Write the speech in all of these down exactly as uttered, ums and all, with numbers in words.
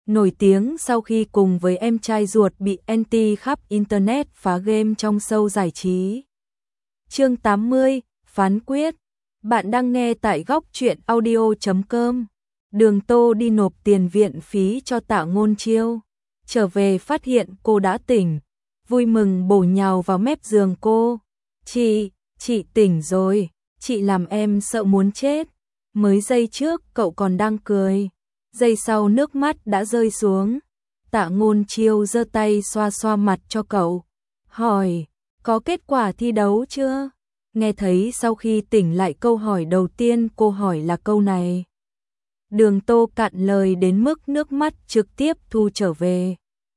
nổi tiếng sau khi cùng với em trai ruột bị anti khắp Internet phá game trong show giải trí. Chương tám mươi, Phán quyết. Bạn đang nghe tại góc truyện audio chấm com. Đường Tô đi nộp tiền viện phí cho Tạ Ngôn Chiêu. Trở về phát hiện cô đã tỉnh. Vui mừng bổ nhào vào mép giường cô. Chị, chị tỉnh rồi. Chị làm em sợ muốn chết. Mới giây trước cậu còn đang cười. Giây sau nước mắt đã rơi xuống. Tạ Ngôn Chiêu giơ tay xoa xoa mặt cho cậu. Hỏi, có kết quả thi đấu chưa? Nghe thấy sau khi tỉnh lại câu hỏi đầu tiên cô hỏi là câu này. Đường Tô cạn lời đến mức nước mắt trực tiếp thu trở về.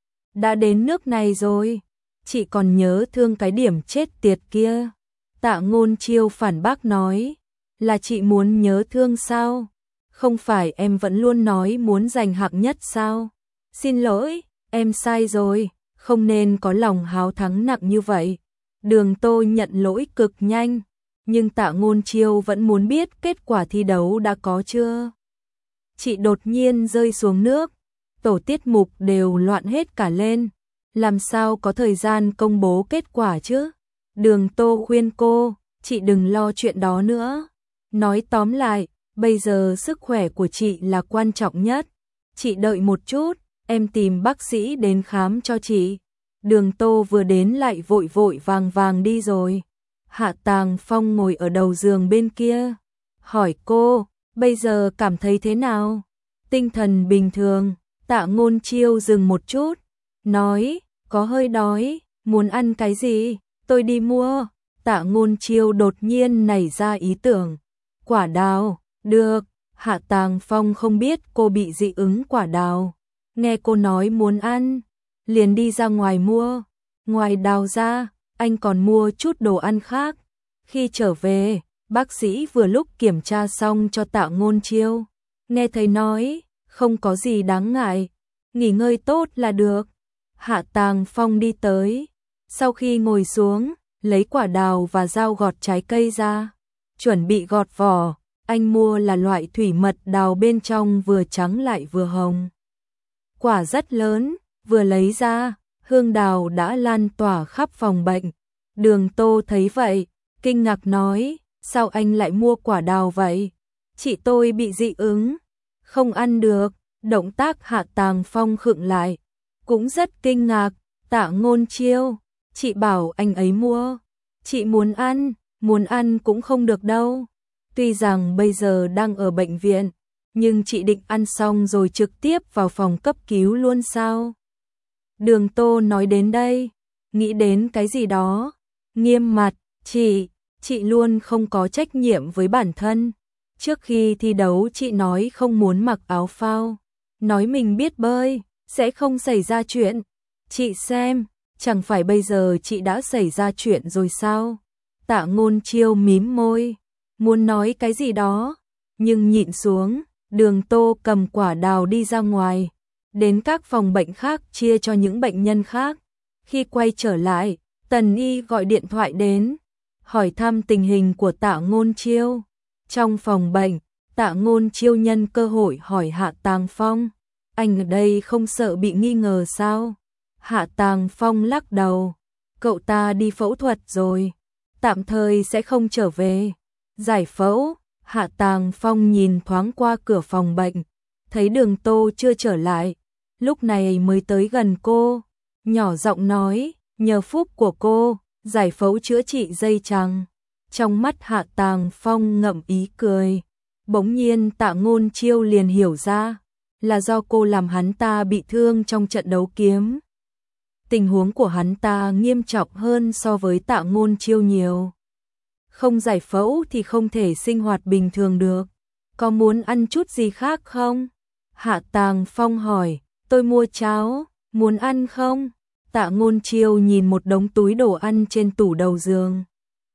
Đã đến nước này rồi, chị còn nhớ thương cái điểm chết tiệt kia. Tạ Ngôn Chiêu phản bác nói, là chị muốn nhớ thương sao? Không phải em vẫn luôn nói muốn giành hạng nhất sao? Xin lỗi, em sai rồi, không nên có lòng háo thắng nặng như vậy. Đường Tô nhận lỗi cực nhanh, nhưng Tạ Ngôn Chiêu vẫn muốn biết kết quả thi đấu đã có chưa. Chị đột nhiên rơi xuống nước, tổ tiết mục đều loạn hết cả lên, làm sao có thời gian công bố kết quả chứ? Đường Tô khuyên cô, chị đừng lo chuyện đó nữa. Nói tóm lại, bây giờ sức khỏe của chị là quan trọng nhất. Chị đợi một chút, em tìm bác sĩ đến khám cho chị. Đường Tô vừa đến lại vội vội vàng vàng đi rồi. Hạ Tàng Phong ngồi ở đầu giường bên kia, hỏi cô, bây giờ cảm thấy thế nào? Tinh thần bình thường. Tạ Ngôn Chiêu dừng một chút, nói, có hơi đói, muốn ăn cái gì? Tôi đi mua. Tạ Ngôn Chiêu đột nhiên nảy ra ý tưởng. Quả đào, được. Hạ Tàng Phong không biết cô bị dị ứng quả đào. Nghe cô nói muốn ăn, liền đi ra ngoài mua. Ngoài đào ra, anh còn mua chút đồ ăn khác. Khi trở về, bác sĩ vừa lúc kiểm tra xong cho Tạ Ngôn Chiêu. Nghe thấy nói, không có gì đáng ngại, nghỉ ngơi tốt là được. Hạ Tàng Phong đi tới, sau khi ngồi xuống, lấy quả đào và dao gọt trái cây ra, chuẩn bị gọt vỏ. Anh mua là loại thủy mật đào bên trong vừa trắng lại vừa hồng. Quả rất lớn, vừa lấy ra, hương đào đã lan tỏa khắp phòng bệnh. Đường Tô thấy vậy, kinh ngạc nói, sao anh lại mua quả đào vậy? Chị tôi bị dị ứng, không ăn được. Động tác Hạ Tàng Phong khựng lại, cũng rất kinh ngạc. Tạ Ngôn Chiêu, chị bảo anh ấy mua, chị muốn ăn, muốn ăn cũng không được đâu. Tuy rằng bây giờ đang ở bệnh viện, nhưng chị định ăn xong rồi trực tiếp vào phòng cấp cứu luôn sao? Đường Tô nói đến đây, nghĩ đến cái gì đó, nghiêm mặt, chị, chị luôn không có trách nhiệm với bản thân. Trước khi thi đấu chị nói không muốn mặc áo phao, nói mình biết bơi, sẽ không xảy ra chuyện. Chị xem, chẳng phải bây giờ chị đã xảy ra chuyện rồi sao? Tạ Ngôn Chiêu mím môi, muốn nói cái gì đó, nhưng nhịn xuống. Đường Tô cầm quả đào đi ra ngoài, đến các phòng bệnh khác chia cho những bệnh nhân khác. Khi quay trở lại, Tần Y gọi điện thoại đến, hỏi thăm tình hình của Tạ Ngôn Chiêu. Trong phòng bệnh, Tạ Ngôn Chiêu nhân cơ hội hỏi Hạ Tàng Phong, anh ở đây không sợ bị nghi ngờ sao? Hạ Tàng Phong lắc đầu, cậu ta đi phẫu thuật rồi, tạm thời sẽ không trở về. Giải phẫu? Hạ Tàng Phong nhìn thoáng qua cửa phòng bệnh, thấy Đường Tô chưa trở lại, lúc này mới tới gần cô, nhỏ giọng nói, nhờ phúc của cô, giải phẫu chữa trị dây chằng. Trong mắt Hạ Tàng Phong ngậm ý cười, bỗng nhiên Tạ Ngôn Chiêu liền hiểu ra, là do cô làm hắn ta bị thương trong trận đấu kiếm. Tình huống của hắn ta nghiêm trọng hơn so với Tạ Ngôn Chiêu nhiều. Không giải phẫu thì không thể sinh hoạt bình thường được. Có muốn ăn chút gì khác không? Hạ Tàng Phong hỏi, tôi mua cháo, muốn ăn không? Tạ Ngôn Chiêu nhìn một đống túi đồ ăn trên tủ đầu giường.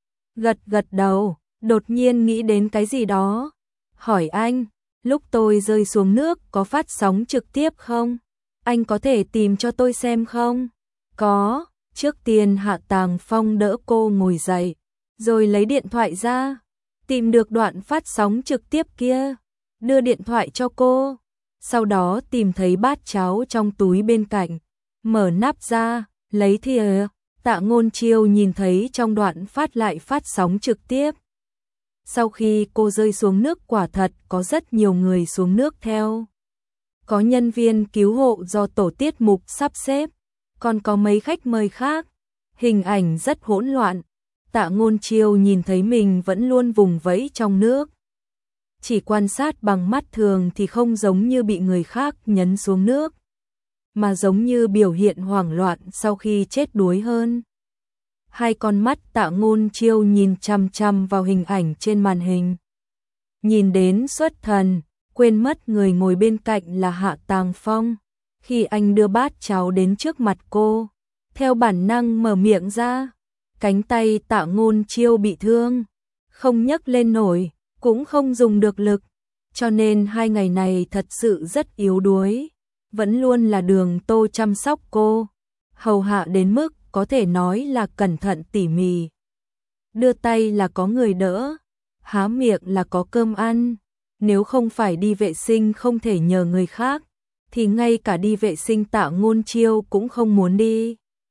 Gật gật đầu, đột nhiên nghĩ đến cái gì đó. Hỏi anh, lúc tôi rơi xuống nước có phát sóng trực tiếp không? Anh có thể tìm cho tôi xem không? Có. Trước tiên Hạ Tàng Phong đỡ cô ngồi dậy, rồi lấy điện thoại ra, tìm được đoạn phát sóng trực tiếp kia, đưa điện thoại cho cô. sau đó tìm thấy bát cháo trong túi bên cạnh, mở nắp ra, lấy thìa. Tạ Ngôn Chiêu nhìn thấy trong đoạn phát lại phát sóng trực tiếp. Sau khi cô rơi xuống nước quả thật có rất nhiều người xuống nước theo. Có nhân viên cứu hộ do tổ tiết mục sắp xếp, còn có mấy khách mời khác. Hình ảnh rất hỗn loạn. Tạ Ngôn Chiêu nhìn thấy mình vẫn luôn vùng vẫy trong nước. Chỉ quan sát bằng mắt thường thì không giống như bị người khác nhấn xuống nước, mà giống như biểu hiện hoảng loạn sau khi chết đuối hơn. Hai con mắt Tạ Ngôn Chiêu nhìn chằm chằm vào hình ảnh trên màn hình. Nhìn đến xuất thần, quên mất người ngồi bên cạnh là Hạ Tàng Phong. Khi anh đưa bát cháo đến trước mặt cô, theo bản năng mở miệng ra. Cánh tay Tạ Ngôn Chiêu bị thương, không nhấc lên nổi, cũng không dùng được lực, cho nên hai ngày này thật sự rất yếu đuối. Vẫn luôn là Đường Tô chăm sóc cô, hầu hạ đến mức có thể nói là cẩn thận tỉ mỉ. Đưa tay là có người đỡ, há miệng là có cơm ăn. Nếu không phải đi vệ sinh không thể nhờ người khác, thì ngay cả đi vệ sinh Tạ Ngôn Chiêu cũng không muốn đi.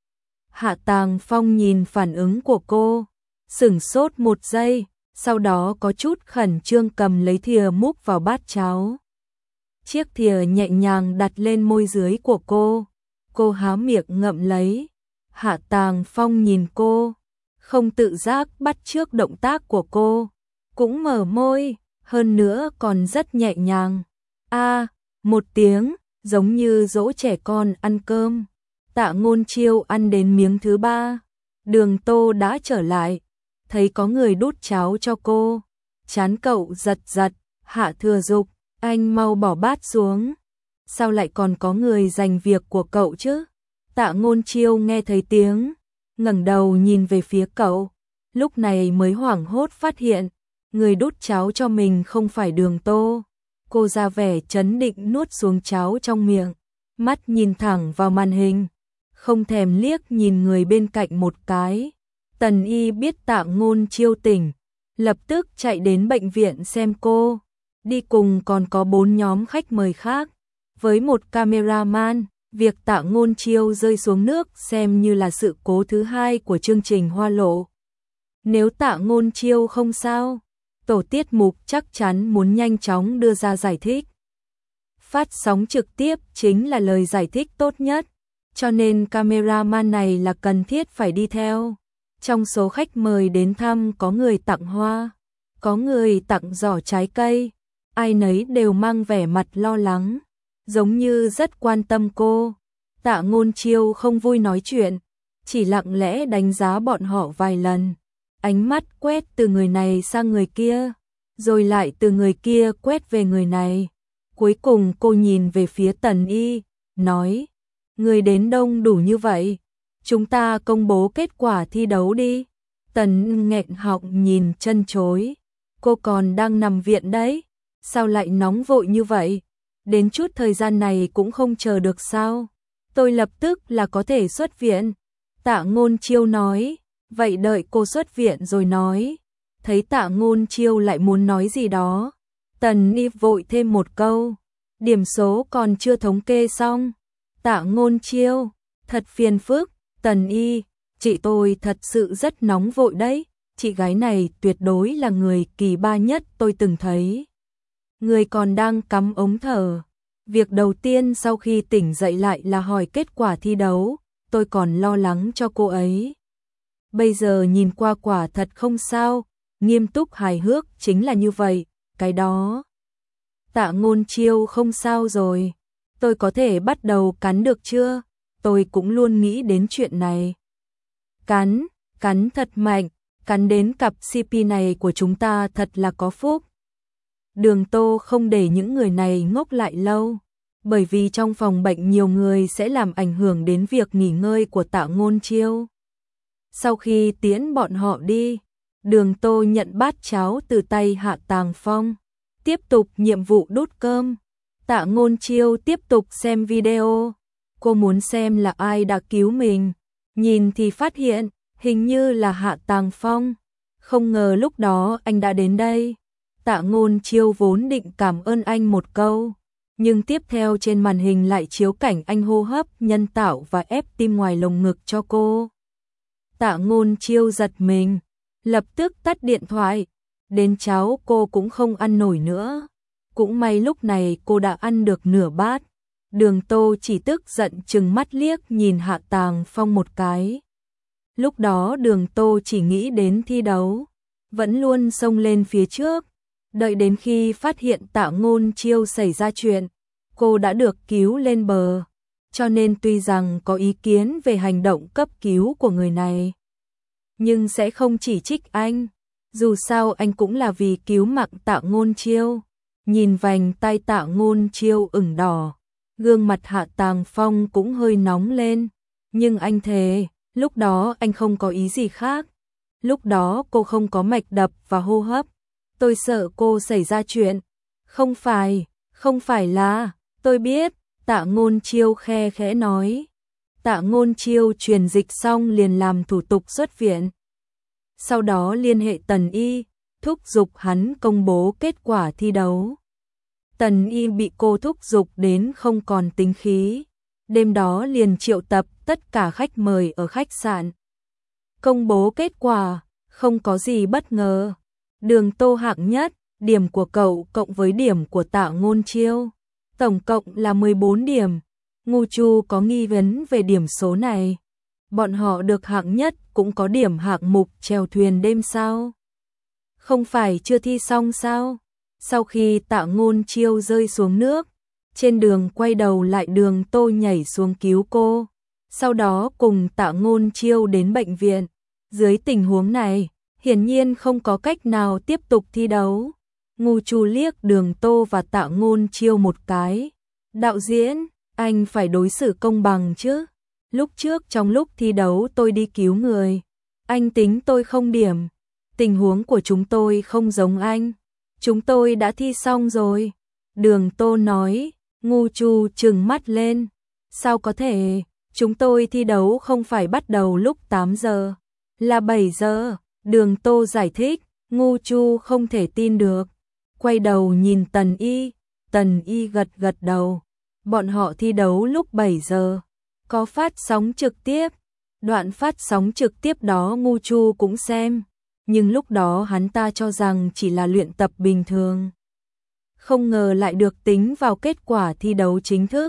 Hạ Tàng Phong nhìn phản ứng của cô, sửng sốt một giây, sau đó có chút khẩn trương cầm lấy thìa múc vào bát cháo. Chiếc thìa nhẹ nhàng đặt lên môi dưới của cô, cô há miệng ngậm lấy. Hạ Tàng Phong nhìn cô, không tự giác bắt chước động tác của cô, cũng mở môi, hơn nữa còn rất nhẹ nhàng. A, à, một tiếng, giống như dỗ trẻ con ăn cơm. Tạ Ngôn Chiêu ăn đến miếng thứ ba, Đường Tô đã trở lại, thấy có người đút cháo cho cô, trán cậu giật giật. Hạ Thừa Dục, anh mau bỏ bát xuống, sao lại còn có người giành việc của cậu chứ? Tạ Ngôn Chiêu nghe thấy tiếng, ngẩng đầu nhìn về phía cậu, lúc này mới hoảng hốt phát hiện, người đút cháo cho mình không phải Đường Tô. Cô ra vẻ trấn định nuốt xuống cháo trong miệng, mắt nhìn thẳng vào màn hình, không thèm liếc nhìn người bên cạnh một cái. Tần Y biết Tạ Ngôn Chiêu tỉnh, lập tức chạy đến bệnh viện xem cô, đi cùng còn có bốn nhóm khách mời khác, với một cameraman. Việc Tạ Ngôn Chiêu rơi xuống nước xem như là sự cố thứ hai của chương trình Hoa Lộ. Nếu Tạ Ngôn Chiêu không sao, tổ tiết mục chắc chắn muốn nhanh chóng đưa ra giải thích. Phát sóng trực tiếp chính là lời giải thích tốt nhất, cho nên cameraman này là cần thiết phải đi theo. Trong số khách mời đến thăm có người tặng hoa, có người tặng giỏ trái cây, ai nấy đều mang vẻ mặt lo lắng, giống như rất quan tâm cô. Tạ Ngôn Chiêu không vui nói chuyện, chỉ lặng lẽ đánh giá bọn họ vài lần, ánh mắt quét từ người này sang người kia, rồi lại từ người kia quét về người này. Cuối cùng cô nhìn về phía Tần Y, nói, người đến đông đủ như vậy, chúng ta công bố kết quả thi đấu đi. Tần nghẹn họng nhìn chân chối, cô còn đang nằm viện đấy, sao lại nóng vội như vậy? Đến chút thời gian này cũng không chờ được sao? Tôi lập tức là có thể xuất viện. Tạ Ngôn Chiêu nói, vậy đợi cô xuất viện rồi nói. Thấy Tạ Ngôn Chiêu lại muốn nói gì đó, Tần Y vội thêm một câu, điểm số còn chưa thống kê xong. Tạ Ngôn Chiêu, thật phiền phức. Tần Y, chị tôi thật sự rất nóng vội đấy, chị gái này tuyệt đối là người kỳ ba nhất tôi từng thấy. Người còn đang cắm ống thở. Việc đầu tiên sau khi tỉnh dậy lại là hỏi kết quả thi đấu, tôi còn lo lắng cho cô ấy. Bây giờ nhìn qua quả thật không sao, nghiêm túc hài hước chính là như vậy, cái đó. Tạ Ngôn Chiêu không sao rồi, tôi có thể bắt đầu cắn được chưa? Tôi cũng luôn nghĩ đến chuyện này. Cắn, cắn thật mạnh, cắn đến cặp xê pê này của chúng ta thật là có phúc. Đường Tô không để những người này ngốc lại lâu, bởi vì trong phòng bệnh nhiều người sẽ làm ảnh hưởng đến việc nghỉ ngơi của Tạ Ngôn Chiêu. Sau khi tiễn bọn họ đi, Đường Tô nhận bát cháo từ tay Hạ Tàng Phong, tiếp tục nhiệm vụ đút cơm. Tạ Ngôn Chiêu tiếp tục xem video, cô muốn xem là ai đã cứu mình, nhìn thì phát hiện, hình như là Hạ Tàng Phong, không ngờ lúc đó anh đã đến đây. Tạ Ngôn Chiêu vốn định cảm ơn anh một câu, Nhưng tiếp theo trên màn hình lại chiếu cảnh anh hô hấp nhân tạo và ép tim ngoài lồng ngực cho cô. Tạ Ngôn Chiêu giật mình, lập tức tắt điện thoại, đến cháo cô cũng không ăn nổi nữa. Cũng may lúc này cô đã ăn được nửa bát. Đường Tô chỉ tức giận trừng mắt liếc nhìn Hạ Tàng Phong một cái. Lúc đó Đường Tô chỉ nghĩ đến thi đấu, vẫn luôn xông lên phía trước. Đợi đến khi phát hiện Tạ Ngôn Chiêu xảy ra chuyện, cô đã được cứu lên bờ. Cho nên tuy rằng có ý kiến về hành động cấp cứu của người này, nhưng sẽ không chỉ trích anh. Dù sao anh cũng là vì cứu mạng Tạ Ngôn Chiêu. Nhìn vành tay Tạ Ngôn Chiêu ửng đỏ, gương mặt Hạ Tàng Phong cũng hơi nóng lên. Nhưng anh thề, lúc đó anh không có ý gì khác. Lúc đó cô không có mạch đập và hô hấp. Tôi sợ cô xảy ra chuyện. Không phải, không phải là, tôi biết, Tạ Ngôn Chiêu khe khẽ nói. Tạ Ngôn Chiêu truyền dịch xong liền làm thủ tục xuất viện. Sau đó liên hệ Tần Y, thúc giục hắn công bố kết quả thi đấu. Tần Y bị cô thúc giục đến không còn tính khí. Đêm đó liền triệu tập tất cả khách mời ở khách sạn. Công bố kết quả, không có gì bất ngờ. Đường Tô hạng nhất, điểm của cậu cộng với điểm của Tạ Ngôn Chiêu, tổng cộng là mười bốn điểm. Ngô Chu có nghi vấn về điểm số này. Bọn họ được hạng nhất cũng có điểm hạng mục chèo thuyền đêm sao? Không phải chưa thi xong sao? Sau khi Tạ Ngôn Chiêu rơi xuống nước, trên đường quay đầu lại Đường Tô nhảy xuống cứu cô. Sau đó cùng Tạ Ngôn Chiêu đến bệnh viện. Dưới tình huống này, hiển nhiên không có cách nào tiếp tục thi đấu. Ngô Chu liếc Đường Tô và Tạ Ngôn Chiêu một cái. Đạo diễn, anh phải đối xử công bằng chứ. Lúc trước trong lúc thi đấu tôi đi cứu người. Anh tính tôi không điểm. Tình huống của chúng tôi không giống anh. Chúng tôi đã thi xong rồi. Đường Tô nói. Ngô Chu trừng mắt lên. Sao có thể? Chúng tôi thi đấu không phải bắt đầu lúc tám giờ, là bảy giờ. Đường Tô giải thích. Ngô Chu không thể tin được. Quay đầu nhìn Tần Y. Tần Y gật gật đầu. Bọn họ thi đấu lúc bảy giờ. Có phát sóng trực tiếp. Đoạn phát sóng trực tiếp đó Ngô Chu cũng xem. Nhưng lúc đó hắn ta cho rằng chỉ là luyện tập bình thường. Không ngờ lại được tính vào kết quả thi đấu chính thức.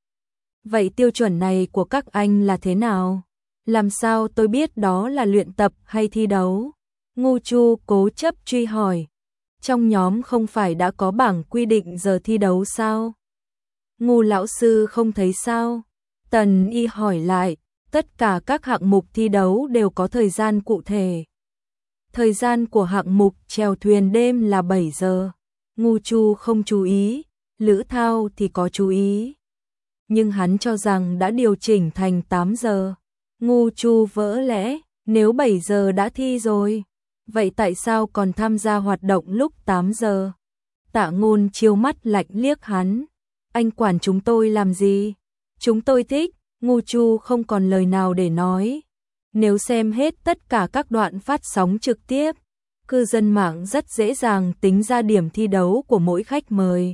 Vậy tiêu chuẩn này của các anh là thế nào? Làm sao tôi biết đó là luyện tập hay thi đấu? Ngô Chu cố chấp truy hỏi. Trong nhóm không phải đã có bảng quy định giờ thi đấu sao? Ngô lão sư không thấy sao? Tần Y hỏi lại. Tất cả các hạng mục thi đấu đều có thời gian cụ thể. Thời gian của hạng mục chèo thuyền đêm là bảy giờ. Ngô Chu không chú ý, Lữ Thao thì có chú ý. Nhưng hắn cho rằng đã điều chỉnh thành tám giờ. Ngô Chu vỡ lẽ, nếu bảy giờ đã thi rồi, vậy tại sao còn tham gia hoạt động lúc tám giờ? Tạ Ngôn Chiêu mắt lạnh liếc hắn. Anh quản chúng tôi làm gì? Chúng tôi thích. Ngô Chu không còn lời nào để nói. Nếu xem hết tất cả các đoạn phát sóng trực tiếp, cư dân mạng rất dễ dàng tính ra điểm thi đấu của mỗi khách mời.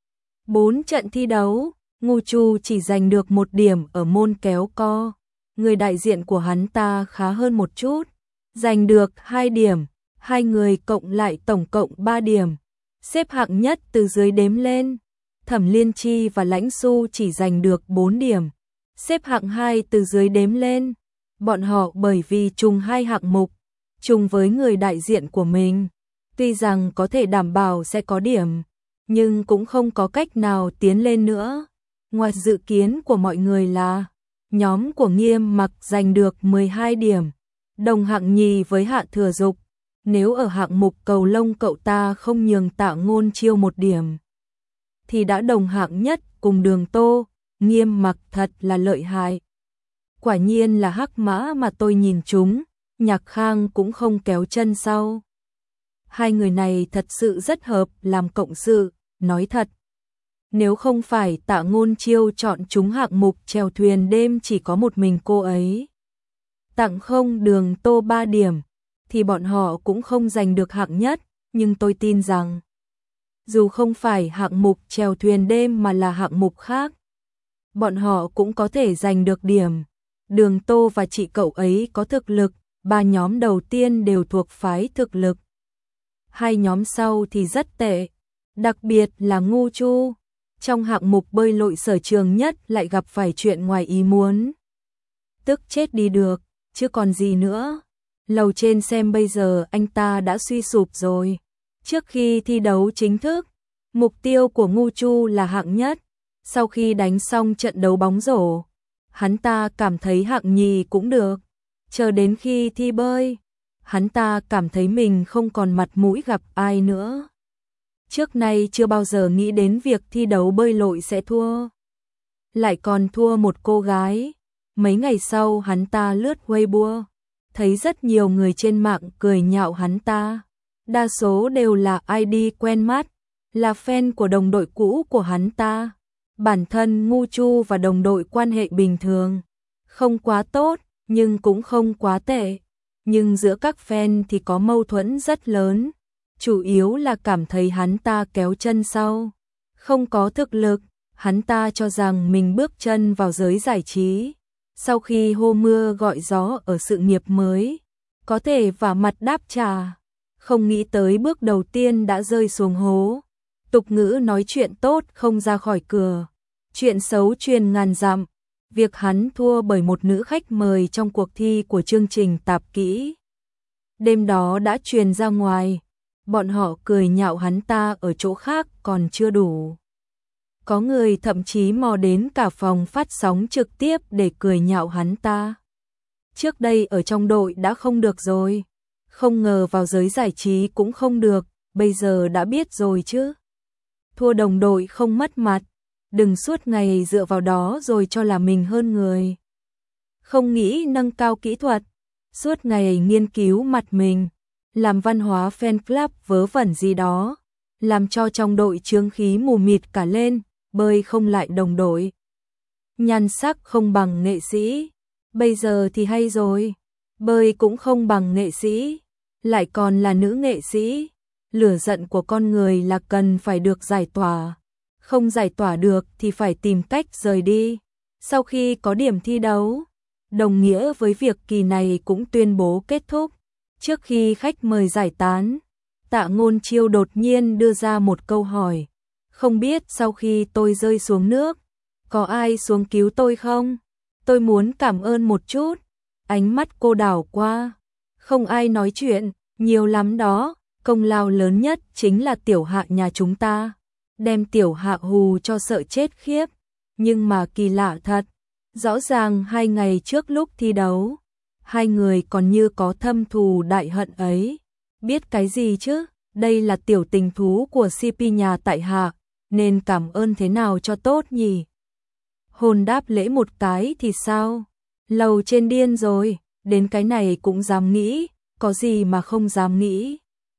Bốn trận thi đấu, Ngô Chu chỉ giành được một điểm ở môn kéo co. Người đại diện của hắn ta khá hơn một chút, giành được hai điểm, hai người cộng lại tổng cộng ba điểm. Xếp hạng nhất từ dưới đếm lên, Thẩm Liên Chi và Lãnh Xu chỉ giành được bốn điểm. Xếp hạng hai từ dưới đếm lên, bọn họ bởi vì trùng hai hạng mục, trùng với người đại diện của mình, tuy rằng có thể đảm bảo sẽ có điểm, nhưng cũng không có cách nào tiến lên nữa. Ngoài dự kiến của mọi người là nhóm của Nghiêm Mặc giành được mười hai điểm, đồng hạng nhì với Hạ Thừa Dục. Nếu ở hạng mục cầu lông cậu ta không nhường Tạ Ngôn Chiêu một điểm, thì đã đồng hạng nhất cùng Đường Tô. Nghiêm Mặc thật là lợi hại. Quả nhiên là hắc mã mà tôi nhìn chúng, Nhạc Khang cũng không kéo chân sau. Hai người này thật sự rất hợp làm cộng sự, nói thật. Nếu không phải Tạ Ngôn Chiêu chọn chúng hạng mục chèo thuyền đêm chỉ có một mình cô ấy, tặng không Đường Tô ba điểm, thì bọn họ cũng không giành được hạng nhất, nhưng tôi tin rằng dù không phải hạng mục chèo thuyền đêm mà là hạng mục khác. Bọn họ cũng có thể giành được điểm. Đường Tô và chị cậu ấy có thực lực, ba nhóm đầu tiên đều thuộc phái thực lực. Hai nhóm sau thì rất tệ, đặc biệt là Ngu Chu. Trong hạng mục bơi lội sở trường nhất lại gặp phải chuyện ngoài ý muốn. Tức chết đi được, chứ còn gì nữa. Lầu trên xem bây giờ anh ta đã suy sụp rồi. Trước khi thi đấu chính thức, mục tiêu của Ngu Chu là hạng nhất. Sau khi đánh xong trận đấu bóng rổ, hắn ta cảm thấy hạng nhì cũng được. Chờ đến khi thi bơi, hắn ta cảm thấy mình không còn mặt mũi gặp ai nữa. Trước nay chưa bao giờ nghĩ đến việc thi đấu bơi lội sẽ thua. Lại còn thua một cô gái. Mấy ngày sau hắn ta lướt Weibo, thấy rất nhiều người trên mạng cười nhạo hắn ta. Đa số đều là i đê quen mắt, là fan của đồng đội cũ của hắn ta. Bản thân Ngu Chu và đồng đội quan hệ bình thường, không quá tốt, nhưng cũng không quá tệ. Nhưng giữa các fan thì có mâu thuẫn rất lớn, chủ yếu là cảm thấy hắn ta kéo chân sau, không có thực lực. Hắn ta cho rằng mình bước chân vào giới giải trí, sau khi hô mưa gọi gió ở sự nghiệp mới, có thể vả mặt đáp trả. Không nghĩ tới bước đầu tiên đã rơi xuống hố. Tục ngữ nói chuyện tốt không ra khỏi cửa, chuyện xấu truyền ngàn dặm. Việc hắn thua bởi một nữ khách mời trong cuộc thi của chương trình tạp kỹ đêm đó đã truyền ra ngoài. Bọn họ cười nhạo hắn ta ở chỗ khác còn chưa đủ. Có người thậm chí mò đến cả phòng phát sóng trực tiếp để cười nhạo hắn ta. Trước đây ở trong đội đã không được rồi, không ngờ vào giới giải trí cũng không được, bây giờ đã biết rồi chứ. Thua đồng đội không mất mặt, đừng suốt ngày dựa vào đó rồi cho là mình hơn người. Không nghĩ nâng cao kỹ thuật, suốt ngày nghiên cứu mặt mình, làm văn hóa fan club vớ vẩn gì đó, làm cho trong đội chướng khí mù mịt cả lên, bơi không lại đồng đội. Nhan sắc không bằng nghệ sĩ, bây giờ thì hay rồi, bơi cũng không bằng nghệ sĩ, lại còn là nữ nghệ sĩ. Lửa giận của con người là cần phải được giải tỏa, không giải tỏa được thì phải tìm cách rời đi. Sau khi có điểm thi đấu, đồng nghĩa với việc kỳ này cũng tuyên bố kết thúc. Trước khi khách mời giải tán, Tạ Ngôn Chiêu đột nhiên đưa ra một câu hỏi. Không biết sau khi tôi rơi xuống nước, có ai xuống cứu tôi không? Tôi muốn cảm ơn một chút. Ánh mắt cô đảo qua. Không ai nói chuyện, nhiều lắm đó. Công lao lớn nhất chính là tiểu hạ nhà chúng ta. Đem tiểu hạ hù cho sợ chết khiếp. Nhưng mà kỳ lạ thật. Rõ ràng hai ngày trước lúc thi đấu, hai người còn như có thâm thù đại hận ấy. Biết cái gì chứ? Đây là tiểu tình thú của xê pê nhà tại hạ, nên cảm ơn thế nào cho tốt nhỉ? Hồn đáp lễ một cái thì sao? Lầu trên điên rồi, đến cái này cũng dám nghĩ, có gì mà không dám nghĩ.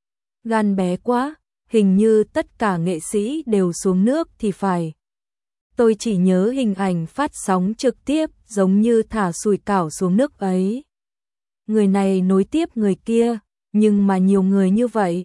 Gan bé quá, hình như tất cả nghệ sĩ đều xuống nước thì phải. Tôi chỉ nhớ hình ảnh phát sóng trực tiếp giống như thả sủi cảo xuống nước ấy. Người này nối tiếp người kia, nhưng mà nhiều người như vậy.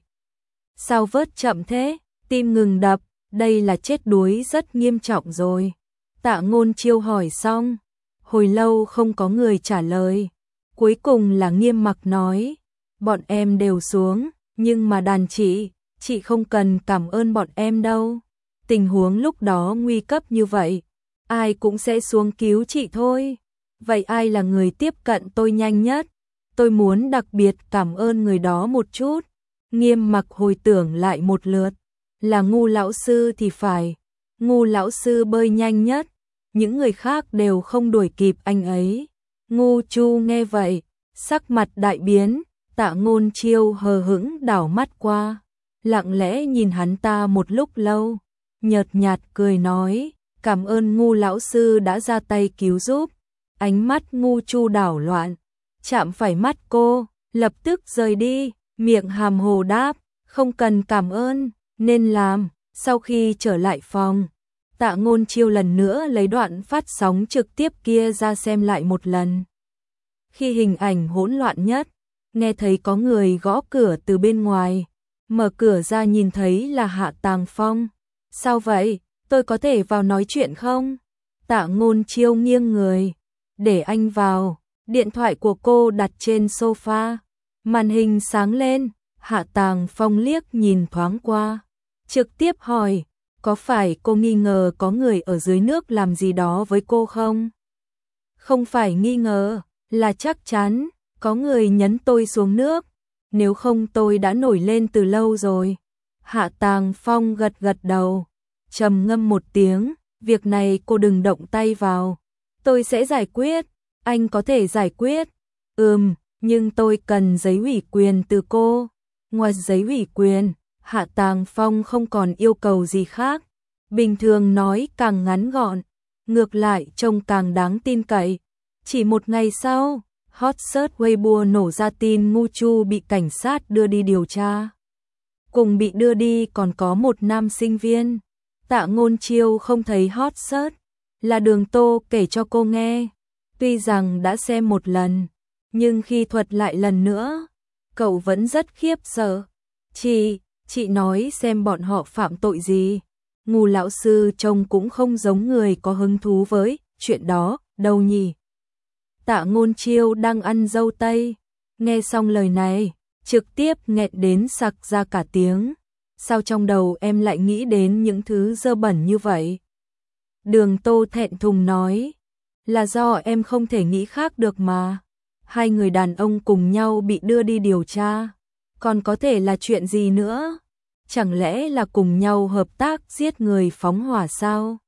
Sao vớt chậm thế? Tim ngừng đập, đây là chết đuối rất nghiêm trọng rồi. Tạ Ngôn Chiêu hỏi xong, hồi lâu không có người trả lời. Cuối cùng là Nghiêm Mặc nói, bọn em đều xuống, nhưng mà đàn chị, chị không cần cảm ơn bọn em đâu. Tình huống lúc đó nguy cấp như vậy, ai cũng sẽ xuống cứu chị thôi. Vậy ai là người tiếp cận tôi nhanh nhất? Tôi muốn đặc biệt cảm ơn người đó một chút. Nghiêm Mặc hồi tưởng lại một lượt, là Ngu lão sư thì phải. Ngu lão sư bơi nhanh nhất, những người khác đều không đuổi kịp anh ấy. Ngu Chu nghe vậy, sắc mặt đại biến. Tạ Ngôn Chiêu hờ hững đảo mắt qua, lặng lẽ nhìn hắn ta một lúc lâu, nhợt nhạt cười nói, cảm ơn Ngu lão sư đã ra tay cứu giúp. Ánh mắt Ngu Chu đảo loạn, chạm phải mắt cô, lập tức rời đi, miệng hàm hồ đáp, không cần cảm ơn, nên làm. Sau khi trở lại phòng, Tạ Ngôn Chiêu lần nữa lấy đoạn phát sóng trực tiếp kia ra xem lại một lần. Khi hình ảnh hỗn loạn nhất, nghe thấy có người gõ cửa từ bên ngoài, Mở cửa ra nhìn thấy là Hạ Tàng Phong. Sao vậy, tôi có thể vào nói chuyện không? Tạ Ngôn Chiêu nghiêng người. Để anh vào. Điện thoại của cô đặt trên sofa. Màn hình sáng lên. Hạ Tàng Phong liếc nhìn thoáng qua. Trực tiếp hỏi, có phải cô nghi ngờ có người ở dưới nước làm gì đó với cô không? Không phải nghi ngờ, là chắc chắn, có người nhấn tôi xuống nước. Nếu không tôi đã nổi lên từ lâu rồi. Hạ Tàng Phong gật gật đầu, trầm ngâm một tiếng, việc này cô đừng động tay vào. Tôi sẽ giải quyết, anh có thể giải quyết. Ừm, nhưng tôi cần giấy ủy quyền từ cô. Ngoài giấy ủy quyền, Hạ Tàng Phong không còn yêu cầu gì khác. Bình thường nói càng ngắn gọn, ngược lại trông càng đáng tin cậy. Chỉ một ngày sau, hot search Weibo nổ ra tin Ngu Chu bị cảnh sát đưa đi điều tra. Cùng bị đưa đi còn có một nam sinh viên. Tạ Ngôn Chiêu không thấy hot search, là Đường Tô kể cho cô nghe. Tuy rằng đã xem một lần, nhưng khi thuật lại lần nữa, cậu vẫn rất khiếp sợ. Chị, chị nói xem bọn họ phạm tội gì. Ngô lão sư trông cũng không giống người có hứng thú với chuyện đó, đâu nhỉ. Tạ Ngôn Chiêu đang ăn dâu tây, nghe xong lời này, trực tiếp nghẹn đến sặc ra cả tiếng. Sao trong đầu em lại nghĩ đến những thứ dơ bẩn như vậy? Đường Tô thẹn thùng nói, là do em không thể nghĩ khác được mà. Hai người đàn ông cùng nhau bị đưa đi điều tra, còn có thể là chuyện gì nữa? Chẳng lẽ là cùng nhau hợp tác giết người phóng hỏa sao?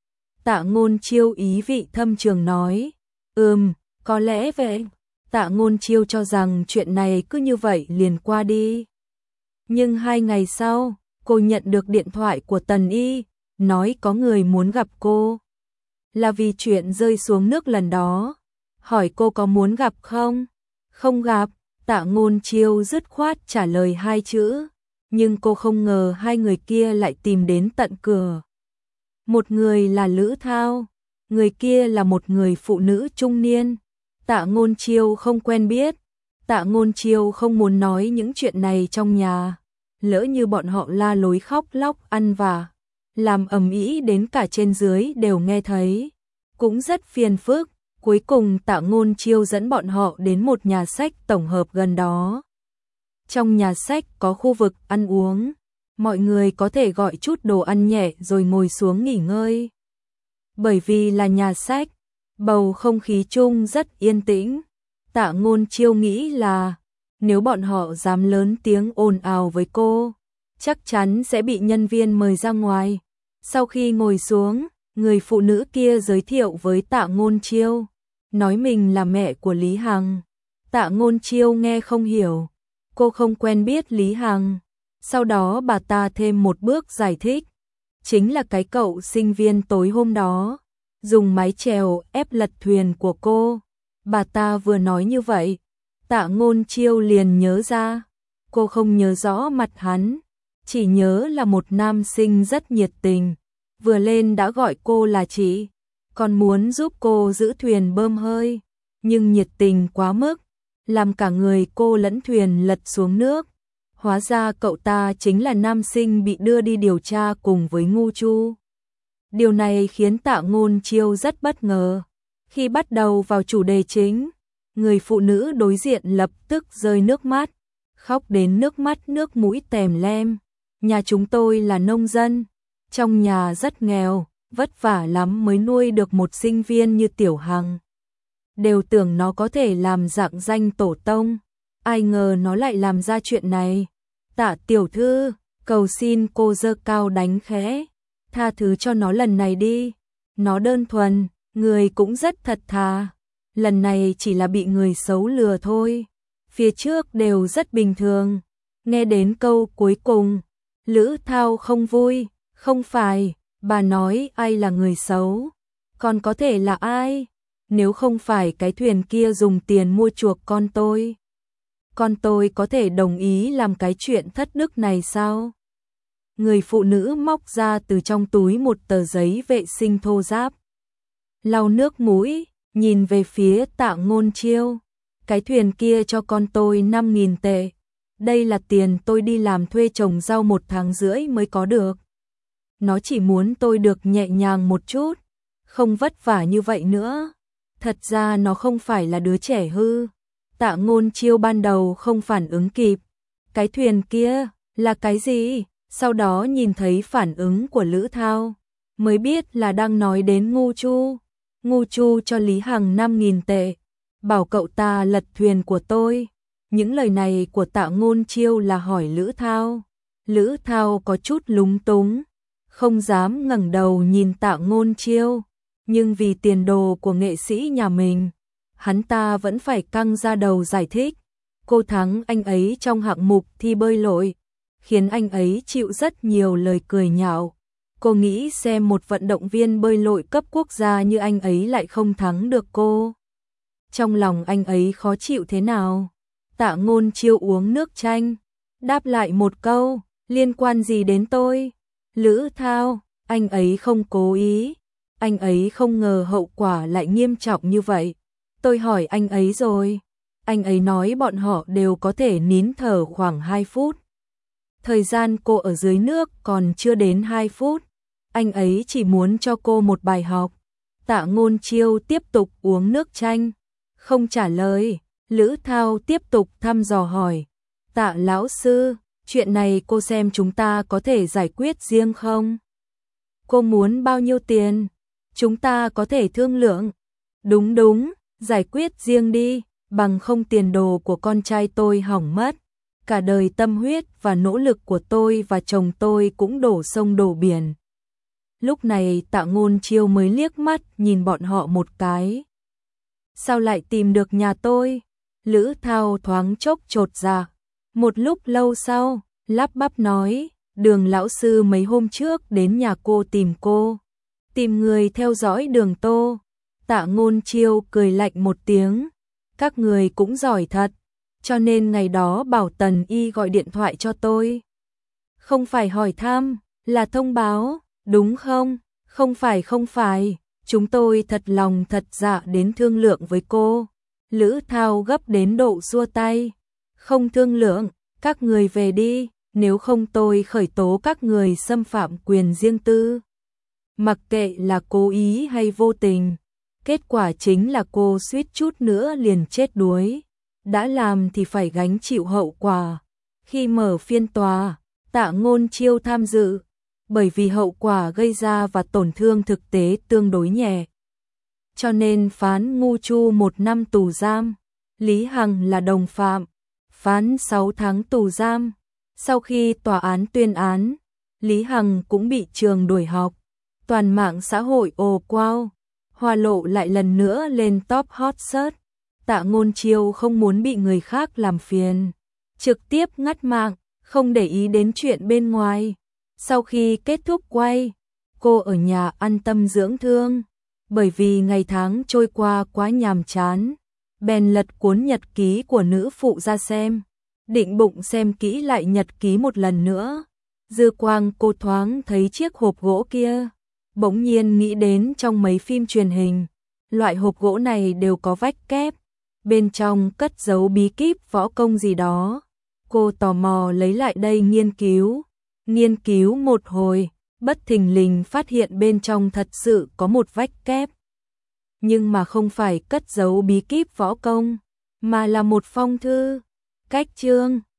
Tạ Ngôn Chiêu ý vị thâm trường nói, ừm, có lẽ vậy. Tạ Ngôn Chiêu cho rằng chuyện này cứ như vậy liền qua đi. Nhưng hai ngày sau, cô nhận được điện thoại của Tần Y, nói có người muốn gặp cô. Là vì chuyện rơi xuống nước lần đó. Hỏi cô có muốn gặp không? Không gặp, Tạ Ngôn Chiêu dứt khoát trả lời hai chữ. Nhưng cô không ngờ hai người kia lại tìm đến tận cửa. Một người là Lữ Thao, người kia là một người phụ nữ trung niên. Tạ Ngôn Chiêu không quen biết. Tạ Ngôn Chiêu không muốn nói những chuyện này trong nhà. Lỡ như bọn họ la lối khóc lóc ăn vạ, làm ầm ĩ đến cả trên dưới đều nghe thấy. Cũng rất phiền phức. Cuối cùng Tạ Ngôn Chiêu dẫn bọn họ đến một nhà sách tổng hợp gần đó. Trong nhà sách có khu vực ăn uống, mọi người có thể gọi chút đồ ăn nhẹ rồi ngồi xuống nghỉ ngơi. Bởi vì là nhà sách, bầu không khí chung rất yên tĩnh. Tạ Ngôn Chiêu nghĩ là nếu bọn họ dám lớn tiếng ồn ào với cô, chắc chắn sẽ bị nhân viên mời ra ngoài. Sau khi ngồi xuống, người phụ nữ kia giới thiệu với Tạ Ngôn Chiêu, nói mình là mẹ của Lý Hằng. Tạ Ngôn Chiêu nghe không hiểu, cô không quen biết Lý Hằng. Sau đó bà ta thêm một bước giải thích, chính là cái cậu sinh viên tối hôm đó, dùng mái chèo ép lật thuyền của cô. Bà ta vừa nói như vậy, Tạ Ngôn Chiêu liền nhớ ra, cô không nhớ rõ mặt hắn, chỉ nhớ là một nam sinh rất nhiệt tình, vừa lên đã gọi cô là chị, còn muốn giúp cô giữ thuyền bơm hơi, nhưng nhiệt tình quá mức, làm cả người cô lẫn thuyền lật xuống nước. Hóa ra cậu ta chính là nam sinh bị đưa đi điều tra cùng với Ngu Chu. Điều này khiến Tạ Ngôn Chiêu rất bất ngờ. Khi bắt đầu vào chủ đề chính, người phụ nữ đối diện lập tức rơi nước mắt, khóc đến nước mắt nước mũi tèm lem. Nhà chúng tôi là nông dân, trong nhà rất nghèo, vất vả lắm mới nuôi được một sinh viên như Tiểu Hằng. Đều tưởng nó có thể làm rạng danh tổ tông, ai ngờ nó lại làm ra chuyện này. Tạ tiểu thư, cầu xin cô giơ cao đánh khẽ, tha thứ cho nó lần này đi. Nó đơn thuần, người cũng rất thật thà. Lần này chỉ là bị người xấu lừa thôi. Phía trước đều rất bình thường. Nghe đến câu cuối cùng, Lữ Thao không vui. Không phải, bà nói ai là người xấu, còn có thể là ai? Nếu không phải cái thuyền kia dùng tiền mua chuộc con tôi, con tôi có thể đồng ý làm cái chuyện thất đức này sao? Người phụ nữ móc ra từ trong túi một tờ giấy vệ sinh thô ráp, lau nước mũi, nhìn về phía Tạ Ngôn Chiêu. Cái thuyền kia cho con tôi năm nghìn tệ, đây là tiền tôi đi làm thuê trồng rau một tháng rưỡi mới có được. Nó chỉ muốn tôi được nhẹ nhàng một chút, không vất vả như vậy nữa. Thật ra nó không phải là đứa trẻ hư. Tạ Ngôn Chiêu ban đầu không phản ứng kịp. Cái thuyền kia là cái gì? Sau đó nhìn thấy phản ứng của Lữ Thao, mới biết là đang nói đến Ngu Chu. Ngu Chu cho Lý Hằng năm nghìn tệ, bảo cậu ta lật thuyền của tôi. Những lời này của Tạ Ngôn Chiêu là hỏi Lữ Thao. Lữ Thao có chút lúng túng, không dám ngẩng đầu nhìn Tạ Ngôn Chiêu, nhưng vì tiền đồ của nghệ sĩ nhà mình, hắn ta vẫn phải căng ra đầu giải thích. Cô thắng anh ấy trong hạng mục thi bơi lội, khiến anh ấy chịu rất nhiều lời cười nhạo. Cô nghĩ xem một vận động viên bơi lội cấp quốc gia như anh ấy lại không thắng được cô, trong lòng anh ấy khó chịu thế nào? Tạ Ngôn Chiêu uống nước chanh, đáp lại một câu, liên quan gì đến tôi? Lữ Thao, anh ấy không cố ý, anh ấy không ngờ hậu quả lại nghiêm trọng như vậy. Tôi hỏi anh ấy rồi, anh ấy nói bọn họ đều có thể nín thở khoảng hai phút. Thời gian cô ở dưới nước còn chưa đến hai phút, anh ấy chỉ muốn cho cô một bài học. Tạ Ngôn Chiêu tiếp tục uống nước chanh, không trả lời. Lữ Thao tiếp tục thăm dò hỏi, Tạ lão sư, chuyện này cô xem chúng ta có thể giải quyết riêng không? Cô muốn bao nhiêu tiền? Chúng ta có thể thương lượng. Đúng đúng, giải quyết riêng đi, bằng không tiền đồ của con trai tôi hỏng mất. Cả đời tâm huyết và nỗ lực của tôi và chồng tôi cũng đổ sông đổ biển. Lúc này Tạ Ngôn Chiêu mới liếc mắt nhìn bọn họ một cái. Sao lại tìm được nhà tôi? Lữ Thao thoáng chốc chột dạ. Một lúc lâu sau, lắp bắp nói, Đường lão sư mấy hôm trước đến nhà cô tìm cô, tìm người theo dõi Đường Tô. Tạ Ngôn Chiêu cười lạnh một tiếng, các người cũng giỏi thật, cho nên ngày đó bảo Tần Y gọi điện thoại cho tôi. Không phải hỏi thăm, là thông báo, đúng không? Không phải không phải, chúng tôi thật lòng thật dạ đến thương lượng với cô. Lữ Thao gấp đến độ xua tay, không thương lượng, các người về đi, nếu không tôi khởi tố các người xâm phạm quyền riêng tư. Mặc kệ là cố ý hay vô tình, kết quả chính là cô suýt chút nữa liền chết đuối. Đã làm thì phải gánh chịu hậu quả. Khi mở phiên tòa, Tạ Ngôn Chiêu tham dự, bởi vì hậu quả gây ra và tổn thương thực tế tương đối nhẹ, cho nên phán Ngu Chu một năm tù giam. Lý Hằng là đồng phạm, phán sáu tháng tù giam. Sau khi tòa án tuyên án, Lý Hằng cũng bị trường đuổi học. Toàn mạng xã hội ồ quao, Hoa Lộ lại lần nữa lên top hot search. Tạ Ngôn Chiêu không muốn bị người khác làm phiền, trực tiếp ngắt mạng, không để ý đến chuyện bên ngoài. Sau khi kết thúc quay, cô ở nhà an tâm dưỡng thương, bởi vì ngày tháng trôi qua quá nhàm chán, bèn lật cuốn nhật ký của nữ phụ ra xem, định bụng xem kỹ lại nhật ký một lần nữa. Dư quang cô thoáng thấy chiếc hộp gỗ kia, bỗng nhiên nghĩ đến trong mấy phim truyền hình, loại hộp gỗ này đều có vách kép, bên trong cất giấu bí kíp võ công gì đó. Cô tò mò lấy lại đây nghiên cứu, nghiên cứu một hồi, bất thình lình phát hiện bên trong thật sự có một vách kép. Nhưng mà không phải cất giấu bí kíp võ công, mà là một phong thư, cách chương.